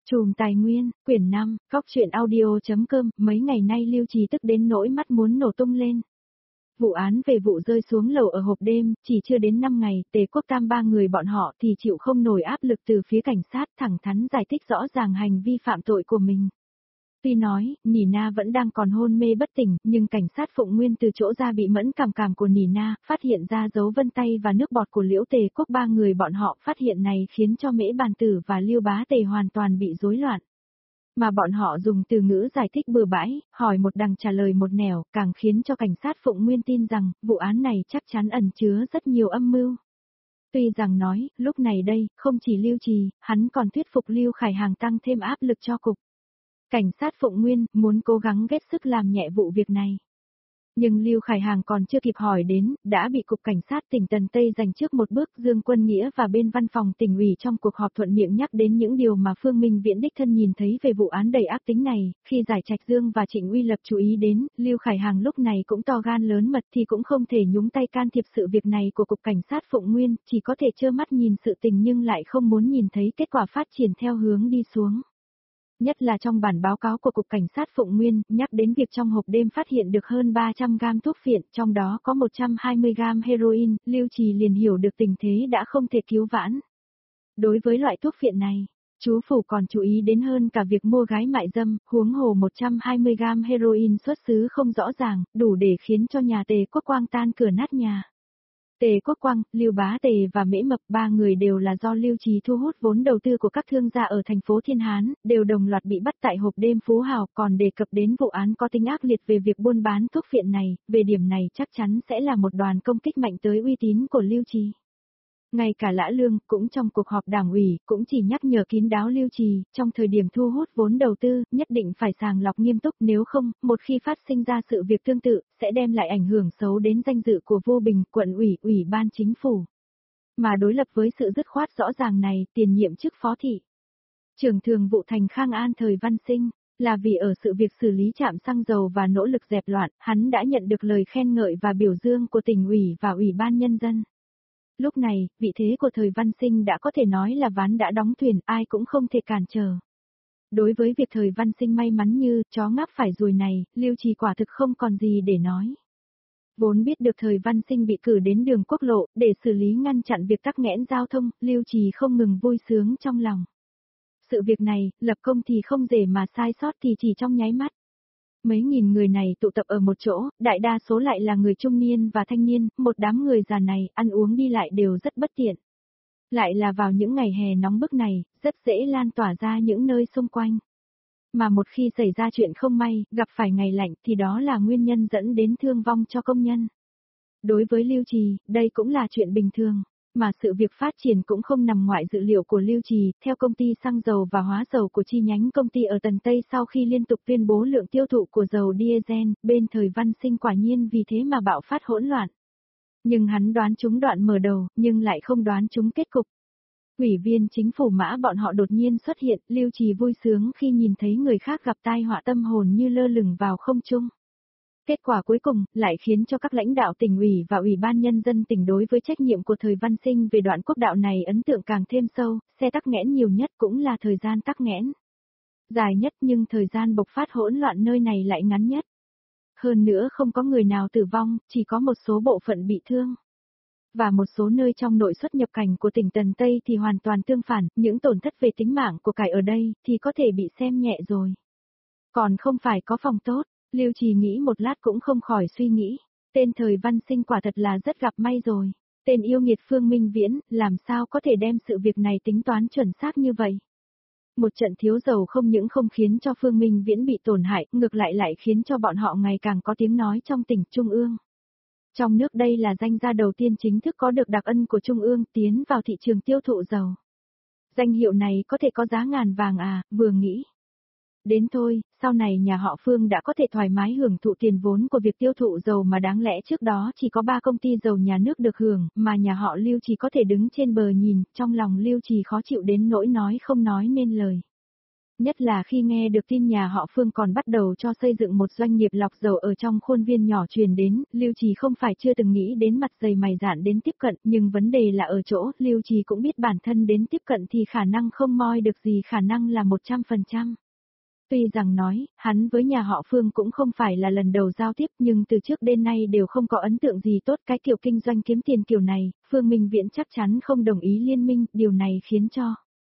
Chùm Tài Nguyên, quyển 5, Góc truyện audio.com, mấy ngày nay Lưu Trì tức đến nỗi mắt muốn nổ tung lên. Vụ án về vụ rơi xuống lầu ở hộp đêm, chỉ chưa đến 5 ngày, Tề Quốc Tam ba người bọn họ thì chịu không nổi áp lực từ phía cảnh sát, thẳng thắn giải thích rõ ràng hành vi phạm tội của mình. Tuy nói, Nỉ Na vẫn đang còn hôn mê bất tỉnh, nhưng cảnh sát Phụng Nguyên từ chỗ ra bị mẫn cảm của Nỉ Na, phát hiện ra dấu vân tay và nước bọt của Liễu Tề Quốc, ba người bọn họ phát hiện này khiến cho Mễ Bàn Tử và Lưu Bá Tề hoàn toàn bị rối loạn. Mà bọn họ dùng từ ngữ giải thích bừa bãi, hỏi một đằng trả lời một nẻo, càng khiến cho cảnh sát Phụng Nguyên tin rằng, vụ án này chắc chắn ẩn chứa rất nhiều âm mưu. Tuy rằng nói, lúc này đây, không chỉ Lưu Trì, hắn còn thuyết phục Lưu Khải Hàng tăng thêm áp lực cho cục. Cảnh sát Phụng Nguyên muốn cố gắng ghét sức làm nhẹ vụ việc này. Nhưng Lưu Khải Hàng còn chưa kịp hỏi đến, đã bị Cục Cảnh sát tỉnh Tần Tây giành trước một bước. Dương Quân Nghĩa và bên văn phòng tỉnh ủy trong cuộc họp thuận miệng nhắc đến những điều mà Phương Minh Viễn đích thân nhìn thấy về vụ án đầy ác tính này. Khi Giải Trạch Dương và Trịnh Uy Lập chú ý đến, Lưu Khải Hàng lúc này cũng to gan lớn mật thì cũng không thể nhúng tay can thiệp sự việc này của Cục Cảnh sát Phụng Nguyên, chỉ có thể trơ mắt nhìn sự tình nhưng lại không muốn nhìn thấy kết quả phát triển theo hướng đi xuống. Nhất là trong bản báo cáo của Cục Cảnh sát Phụng Nguyên, nhắc đến việc trong hộp đêm phát hiện được hơn 300 gam thuốc phiện, trong đó có 120 gam heroin, Lưu Trì liền hiểu được tình thế đã không thể cứu vãn. Đối với loại thuốc phiện này, chú Phủ còn chú ý đến hơn cả việc mua gái mại dâm, huống hồ 120 gam heroin xuất xứ không rõ ràng, đủ để khiến cho nhà Tề Quốc Quang tan cửa nát nhà. Tề Quốc Quang, Lưu Bá Tề và Mễ Mập, ba người đều là do Lưu Trì thu hút vốn đầu tư của các thương gia ở thành phố Thiên Hán, đều đồng loạt bị bắt tại hộp đêm Phú Hào, còn đề cập đến vụ án có tính ác liệt về việc buôn bán thuốc phiện này, về điểm này chắc chắn sẽ là một đòn công kích mạnh tới uy tín của Lưu Trì. Ngay cả Lã Lương, cũng trong cuộc họp đảng ủy, cũng chỉ nhắc nhở kín đáo Lưu Trì, trong thời điểm thu hút vốn đầu tư, nhất định phải sàng lọc nghiêm túc, nếu không, một khi phát sinh ra sự việc tương tự, sẽ đem lại ảnh hưởng xấu đến danh dự của Vô Bình, quận ủy, ủy ban chính phủ. Mà đối lập với sự dứt khoát rõ ràng này, tiền nhiệm chức phó thị trưởng thường vụ thành Khang An thời Văn Sinh, là vì ở sự việc xử lý trạm xăng dầu và nỗ lực dẹp loạn, hắn đã nhận được lời khen ngợi và biểu dương của tỉnh ủy và ủy ban nhân dân. Lúc này, vị thế của thời Văn Sinh đã có thể nói là ván đã đóng thuyền, ai cũng không thể cản trở. Đối với việc thời Văn Sinh may mắn như chó ngáp phải ruồi này, Lưu Trì quả thực không còn gì để nói. Vốn biết được thời Văn Sinh bị cử đến đường quốc lộ, để xử lý ngăn chặn việc tắc nghẽn giao thông, Lưu Trì không ngừng vui sướng trong lòng. Sự việc này, lập công thì không dễ mà sai sót thì chỉ trong nháy mắt. Mấy nghìn người này tụ tập ở một chỗ, đại đa số lại là người trung niên và thanh niên, một đám người già này, ăn uống đi lại đều rất bất tiện. Lại là vào những ngày hè nóng bức này, rất dễ lan tỏa ra những nơi xung quanh. Mà một khi xảy ra chuyện không may, gặp phải ngày lạnh thì đó là nguyên nhân dẫn đến thương vong cho công nhân. Đối với Lưu Trì, đây cũng là chuyện bình thường. Mà sự việc phát triển cũng không nằm ngoài dự liệu của Lưu Trì, theo công ty xăng dầu và hóa dầu của chi nhánh công ty ở Tần Tây sau khi liên tục tuyên bố lượng tiêu thụ của dầu diesel, bên thời Văn Sinh quả nhiên vì thế mà bạo phát hỗn loạn. Nhưng hắn đoán trúng đoạn mở đầu, nhưng lại không đoán trúng kết cục. Ủy viên chính phủ Mã bọn họ đột nhiên xuất hiện, Lưu Trì vui sướng khi nhìn thấy người khác gặp tai họa tâm hồn như lơ lửng vào không trung. Kết quả cuối cùng, lại khiến cho các lãnh đạo tỉnh ủy và ủy ban nhân dân tỉnh đối với trách nhiệm của thời Văn Sinh về đoạn quốc đạo này ấn tượng càng thêm sâu, xe tắc nghẽn nhiều nhất cũng là thời gian tắc nghẽn dài nhất nhưng thời gian bộc phát hỗn loạn nơi này lại ngắn nhất. Hơn nữa không có người nào tử vong, chỉ có một số bộ phận bị thương. Và một số nơi trong nội xuất nhập cảnh của tỉnh Tần Tây thì hoàn toàn tương phản, những tổn thất về tính mạng của cải ở đây thì có thể bị xem nhẹ rồi. Còn không phải có phòng tốt. Lưu Trì nghĩ một lát cũng không khỏi suy nghĩ, tên thời Văn Sinh quả thật là rất gặp may rồi, tên yêu nghiệt Phương Minh Viễn, làm sao có thể đem sự việc này tính toán chuẩn xác như vậy. Một trận thiếu dầu không những không khiến cho Phương Minh Viễn bị tổn hại, ngược lại khiến cho bọn họ ngày càng có tiếng nói trong tỉnh Trung ương. Trong nước đây là danh gia đầu tiên chính thức có được đặc ân của Trung ương tiến vào thị trường tiêu thụ dầu. Danh hiệu này có thể có giá ngàn vàng à, vừa nghĩ. Đến thôi, sau này nhà họ Phương đã có thể thoải mái hưởng thụ tiền vốn của việc tiêu thụ dầu mà đáng lẽ trước đó chỉ có 3 công ty dầu nhà nước được hưởng, mà nhà họ Lưu chỉ có thể đứng trên bờ nhìn, trong lòng Lưu Trì khó chịu đến nỗi nói không nói nên lời. Nhất là khi nghe được tin nhà họ Phương còn bắt đầu cho xây dựng một doanh nghiệp lọc dầu ở trong khuôn viên nhỏ truyền đến, Lưu Trì không phải chưa từng nghĩ đến mặt dày mày dạn đến tiếp cận, nhưng vấn đề là ở chỗ, Lưu Trì cũng biết bản thân đến tiếp cận thì khả năng không moi được gì, khả năng là 100%. Tuy rằng nói, hắn với nhà họ Phương cũng không phải là lần đầu giao tiếp, nhưng từ trước đến nay đều không có ấn tượng gì tốt. Cái kiểu kinh doanh kiếm tiền kiểu này, Phương Minh Viễn chắc chắn không đồng ý liên minh, điều này khiến cho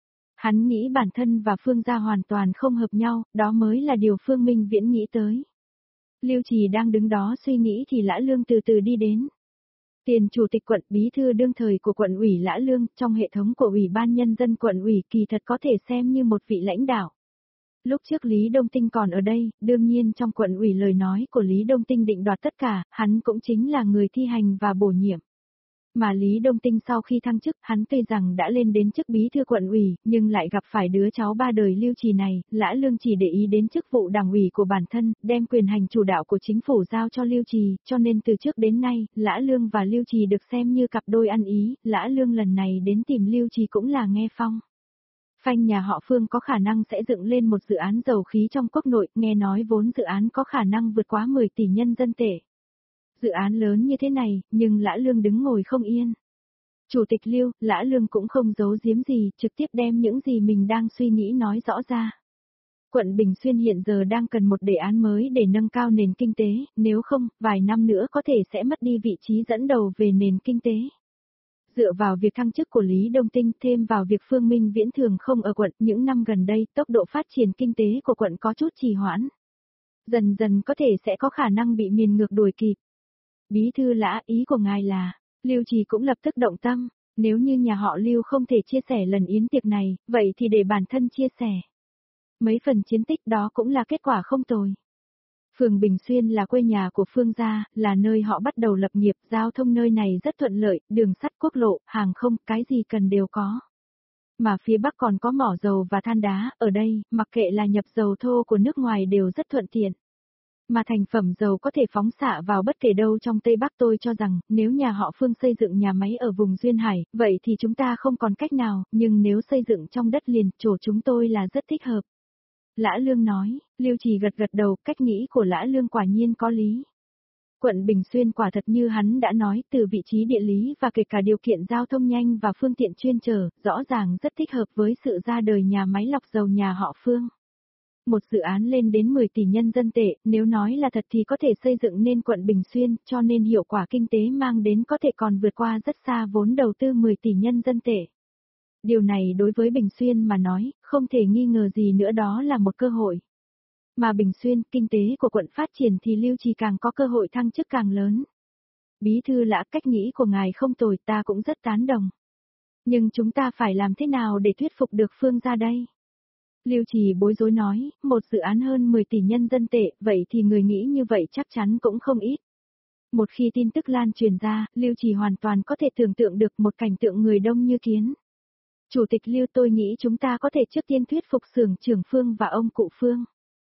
hắn nghĩ bản thân và Phương gia hoàn toàn không hợp nhau, đó mới là điều Phương Minh Viễn nghĩ tới. Lưu Trì đang đứng đó suy nghĩ thì Lã Lương từ từ đi đến. Tiền chủ tịch quận, bí thư đương thời của quận ủy Lã Lương, trong hệ thống của Ủy ban Nhân dân quận ủy kỳ thật có thể xem như một vị lãnh đạo. Lúc trước Lý Đông Tinh còn ở đây, đương nhiên trong quận ủy lời nói của Lý Đông Tinh định đoạt tất cả, hắn cũng chính là người thi hành và bổ nhiệm. Mà Lý Đông Tinh sau khi thăng chức, hắn tuy rằng đã lên đến chức bí thư quận ủy, nhưng lại gặp phải đứa cháu ba đời Lưu Trì này, Lã Lương chỉ để ý đến chức vụ đảng ủy của bản thân, đem quyền hành chủ đạo của chính phủ giao cho Lưu Trì, cho nên từ trước đến nay, Lã Lương và Lưu Trì được xem như cặp đôi ăn ý, Lã Lương lần này đến tìm Lưu Trì cũng là nghe phong. Phanh nhà họ Phương có khả năng sẽ dựng lên một dự án dầu khí trong quốc nội, nghe nói vốn dự án có khả năng vượt quá 10 tỷ nhân dân tệ. Dự án lớn như thế này, nhưng Lã Lương đứng ngồi không yên. Chủ tịch Lưu, Lã Lương cũng không giấu giếm gì, trực tiếp đem những gì mình đang suy nghĩ nói rõ ra. Quận Bình Xuyên hiện giờ đang cần một đề án mới để nâng cao nền kinh tế, nếu không, vài năm nữa có thể sẽ mất đi vị trí dẫn đầu về nền kinh tế. Dựa vào việc thăng chức của Lý Đông Tinh thêm vào việc Phương Minh Viễn thường không ở quận, những năm gần đây tốc độ phát triển kinh tế của quận có chút trì hoãn. Dần dần có thể sẽ có khả năng bị miền ngược đuổi kịp. Bí thư Lã, ý của ngài là, Lưu Trì cũng lập tức động tâm, nếu như nhà họ Lưu không thể chia sẻ lần yến tiệc này, vậy thì để bản thân chia sẻ. Mấy phần chiến tích đó cũng là kết quả không tồi. Phường Bình Xuyên là quê nhà của Phương gia, là nơi họ bắt đầu lập nghiệp, giao thông nơi này rất thuận lợi, đường sắt, quốc lộ, hàng không, cái gì cần đều có. Mà phía Bắc còn có mỏ dầu và than đá, ở đây, mặc kệ là nhập dầu thô của nước ngoài đều rất thuận tiện. Mà thành phẩm dầu có thể phóng xạ vào bất kể đâu trong Tây Bắc, tôi cho rằng, nếu nhà họ Phương xây dựng nhà máy ở vùng Duyên Hải, vậy thì chúng ta không còn cách nào, nhưng nếu xây dựng trong đất liền, chỗ chúng tôi là rất thích hợp. Lã Lương nói, Lưu Trì gật gật đầu, cách nghĩ của Lã Lương quả nhiên có lý. Quận Bình Xuyên quả thật như hắn đã nói, từ vị trí địa lý và kể cả điều kiện giao thông nhanh và phương tiện chuyên chở, rõ ràng rất thích hợp với sự ra đời nhà máy lọc dầu nhà họ Phương. Một dự án lên đến 10 tỷ nhân dân tệ, nếu nói là thật thì có thể xây dựng nên quận Bình Xuyên, cho nên hiệu quả kinh tế mang đến có thể còn vượt qua rất xa vốn đầu tư 10 tỷ nhân dân tệ. Điều này đối với Bình Xuyên mà nói, không thể nghi ngờ gì nữa, đó là một cơ hội. Mà Bình Xuyên, kinh tế của quận phát triển thì Lưu Trì càng có cơ hội thăng chức càng lớn. Bí thư Lã, cách nghĩ của ngài không tồi, ta cũng rất tán đồng. Nhưng chúng ta phải làm thế nào để thuyết phục được Phương gia đây? Lưu Trì bối rối nói, một dự án hơn 10 tỷ nhân dân tệ, vậy thì người nghĩ như vậy chắc chắn cũng không ít. Một khi tin tức lan truyền ra, Lưu Trì hoàn toàn có thể tưởng tượng được một cảnh tượng người đông như kiến. Chủ tịch Lưu, tôi nghĩ chúng ta có thể trước tiên thuyết phục xưởng trưởng Phương và ông cụ Phương.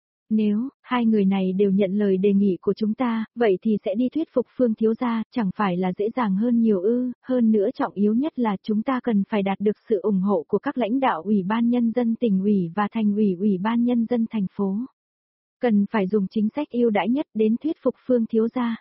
Nếu hai người này đều nhận lời đề nghị của chúng ta, vậy thì sẽ đi thuyết phục Phương thiếu gia, chẳng phải là dễ dàng hơn nhiều ư? Hơn nữa trọng yếu nhất là chúng ta cần phải đạt được sự ủng hộ của các lãnh đạo Ủy ban Nhân dân tỉnh ủy và thành ủy Ủy ban Nhân dân thành phố. Cần phải dùng chính sách ưu đãi nhất đến thuyết phục Phương thiếu gia.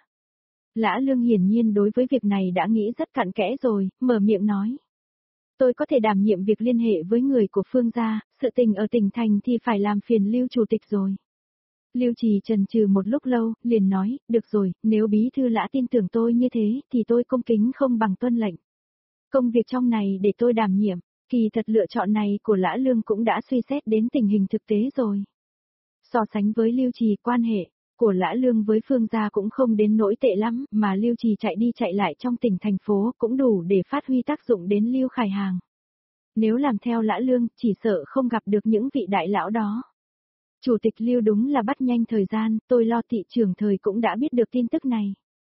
Lã Lương hiển nhiên đối với việc này đã nghĩ rất cặn kẽ rồi, mở miệng nói. Tôi có thể đảm nhiệm việc liên hệ với người của Phương gia, sự tình ở tỉnh thành thì phải làm phiền Lưu chủ tịch rồi. Lưu Trì chần chừ một lúc lâu, liền nói, được rồi, nếu bí thư Lã tin tưởng tôi như thế, thì tôi cung kính không bằng tuân lệnh. Công việc trong này để tôi đảm nhiệm, kỳ thật lựa chọn này của Lã Lương cũng đã suy xét đến tình hình thực tế rồi. So sánh với Lưu Trì, quan hệ của Lã Lương với Phương gia cũng không đến nỗi tệ lắm, mà Lưu Trì chạy đi chạy lại trong tỉnh thành phố cũng đủ để phát huy tác dụng đến Lưu Khải Hàng. Nếu làm theo Lã Lương, chỉ sợ không gặp được những vị đại lão đó. Chủ tịch Lưu đúng là bắt nhanh thời gian, tôi lo thị trưởng Thời cũng đã biết được tin tức này.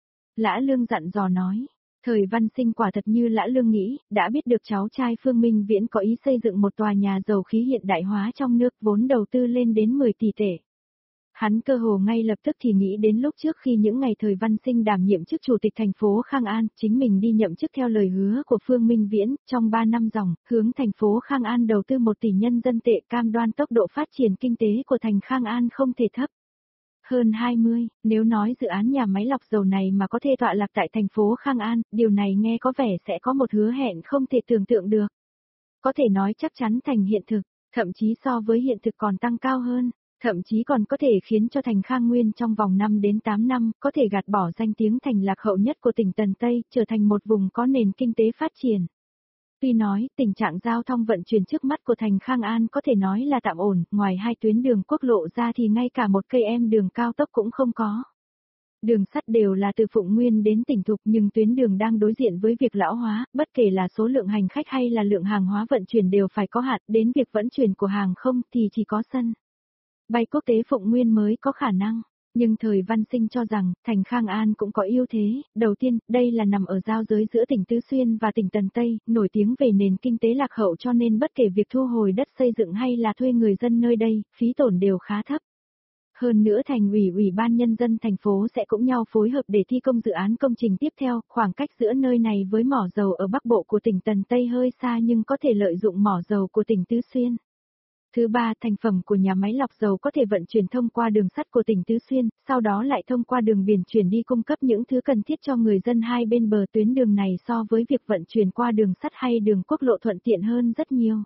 Lã Lương dặn dò nói, Thời Văn Sinh quả thật như Lã Lương nghĩ, đã biết được cháu trai Phương Minh Viễn có ý xây dựng một tòa nhà dầu khí hiện đại hóa trong nước, vốn đầu tư lên đến 10 tỷ tệ. Hắn cơ hồ ngay lập tức thì nghĩ đến lúc trước khi những ngày thời Văn Sinh đảm nhiệm chức chủ tịch thành phố Khang An, chính mình đi nhậm chức theo lời hứa của Phương Minh Viễn, trong 3 năm dòng, hướng thành phố Khang An đầu tư 1 tỷ nhân dân tệ, cam đoan tốc độ phát triển kinh tế của thành Khang An không thể thấp. Hơn 20, nếu nói dự án nhà máy lọc dầu này mà có thể tọa lạc tại thành phố Khang An, điều này nghe có vẻ sẽ có một hứa hẹn không thể tưởng tượng được. Có thể nói chắc chắn thành hiện thực, thậm chí so với hiện thực còn tăng cao hơn. Thậm chí còn có thể khiến cho thành Khang Nguyên trong vòng 5 đến 8 năm có thể gạt bỏ danh tiếng thành lạc hậu nhất của tỉnh Tần Tây, trở thành một vùng có nền kinh tế phát triển. Tuy nói, tình trạng giao thông vận chuyển trước mắt của thành Khang An có thể nói là tạm ổn, ngoài 2 tuyến đường quốc lộ ra thì ngay cả một cây đường cao tốc cũng không có. Đường sắt đều là từ Phụng Nguyên đến tỉnh Thục nhưng tuyến đường đang đối diện với việc lão hóa, bất kể là số lượng hành khách hay là lượng hàng hóa vận chuyển đều phải có hạn, đến việc vận chuyển của hàng không thì chỉ có sân bay quốc tế Phụng Nguyên mới có khả năng. Nhưng thời Văn Sinh cho rằng, thành Khang An cũng có ưu thế, đầu tiên, đây là nằm ở giao giới giữa tỉnh Tứ Xuyên và tỉnh Tần Tây, nổi tiếng về nền kinh tế lạc hậu cho nên bất kể việc thu hồi đất xây dựng hay là thuê người dân nơi đây, phí tổn đều khá thấp. Hơn nữa thành ủy ban nhân dân thành phố sẽ cũng nhau phối hợp để thi công dự án công trình tiếp theo, khoảng cách giữa nơi này với mỏ dầu ở bắc bộ của tỉnh Tần Tây hơi xa nhưng có thể lợi dụng mỏ dầu của tỉnh Tứ Xuyên. Thứ ba, thành phẩm của nhà máy lọc dầu có thể vận chuyển thông qua đường sắt của tỉnh Tứ Xuyên, sau đó lại thông qua đường biển chuyển đi cung cấp những thứ cần thiết cho người dân hai bên bờ tuyến đường này so với việc vận chuyển qua đường sắt hay đường quốc lộ thuận tiện hơn rất nhiều.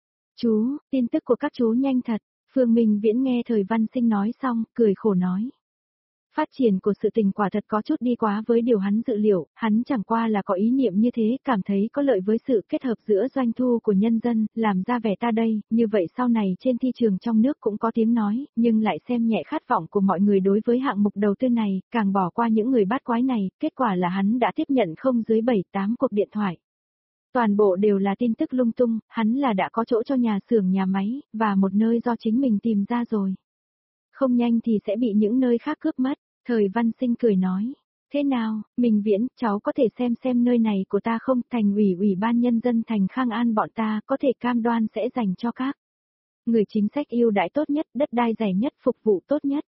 Chú, tin tức của các chú nhanh thật, Phương Minh Viễn nghe thời Văn Sinh nói xong, cười khổ nói. Phát triển của sự tình quả thật có chút đi quá với điều hắn dự liệu, hắn chẳng qua là có ý niệm như thế, cảm thấy có lợi với sự kết hợp giữa doanh thu của nhân dân, làm ra vẻ ta đây, như vậy sau này trên thị trường trong nước cũng có tiếng nói, nhưng lại xem nhẹ khát vọng của mọi người đối với hạng mục đầu tư này, càng bỏ qua những người bát quái này, kết quả là hắn đã tiếp nhận không dưới 7-8 cuộc điện thoại. Toàn bộ đều là tin tức lung tung, hắn là đã có chỗ cho nhà xưởng nhà máy, và một nơi do chính mình tìm ra rồi. Không nhanh thì sẽ bị những nơi khác cướp mất, thời Văn Sinh cười nói. Thế nào, Minh Viễn, cháu có thể xem nơi này của ta không, thành ủy ban nhân dân thành Khang An bọn ta có thể cam đoan sẽ dành cho các người chính sách ưu đãi tốt nhất, đất đai rẻ nhất, phục vụ tốt nhất.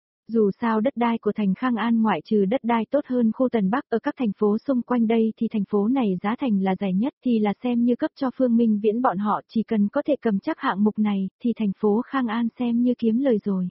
Dù sao đất đai của thành Khang An ngoại trừ đất đai tốt hơn khu Tần Bắc ở các thành phố xung quanh đây thì thành phố này giá thành là rẻ nhất thì là xem như cấp cho Phương Minh Viễn bọn họ chỉ cần có thể cầm chắc hạng mục này thì thành phố Khang An xem như kiếm lời rồi.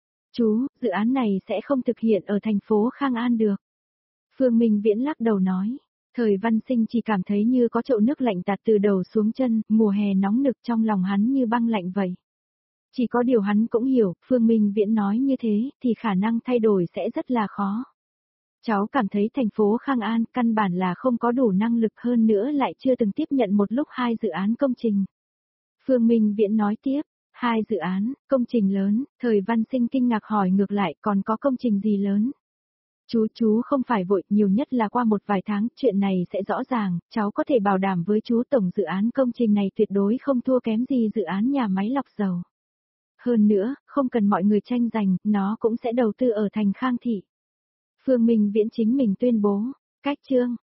Chú, dự án này sẽ không thực hiện ở thành phố Khang An được. Phương Minh Viễn lắc đầu nói. Thời Văn Sinh chỉ cảm thấy như có chậu nước lạnh tạt từ đầu xuống chân, mùa hè nóng nực trong lòng hắn như băng lạnh vậy. Chỉ có điều hắn cũng hiểu, Phương Minh Viễn nói như thế, thì khả năng thay đổi sẽ rất là khó. Cháu cảm thấy thành phố Khang An căn bản là không có đủ năng lực hơn nữa lại chưa từng tiếp nhận một lúc 2 dự án công trình. Phương Minh Viễn nói tiếp, 2 dự án, công trình lớn, thời Văn Sinh kinh ngạc hỏi ngược lại còn có công trình gì lớn. Chú không phải vội, nhiều nhất là qua một vài tháng, chuyện này sẽ rõ ràng, cháu có thể bảo đảm với chú tổng dự án công trình này tuyệt đối không thua kém gì dự án nhà máy lọc dầu. Hơn nữa, không cần mọi người tranh giành, nó cũng sẽ đầu tư ở thành Khang Thị. Phương Minh Viễn chính mình tuyên bố, cách chương.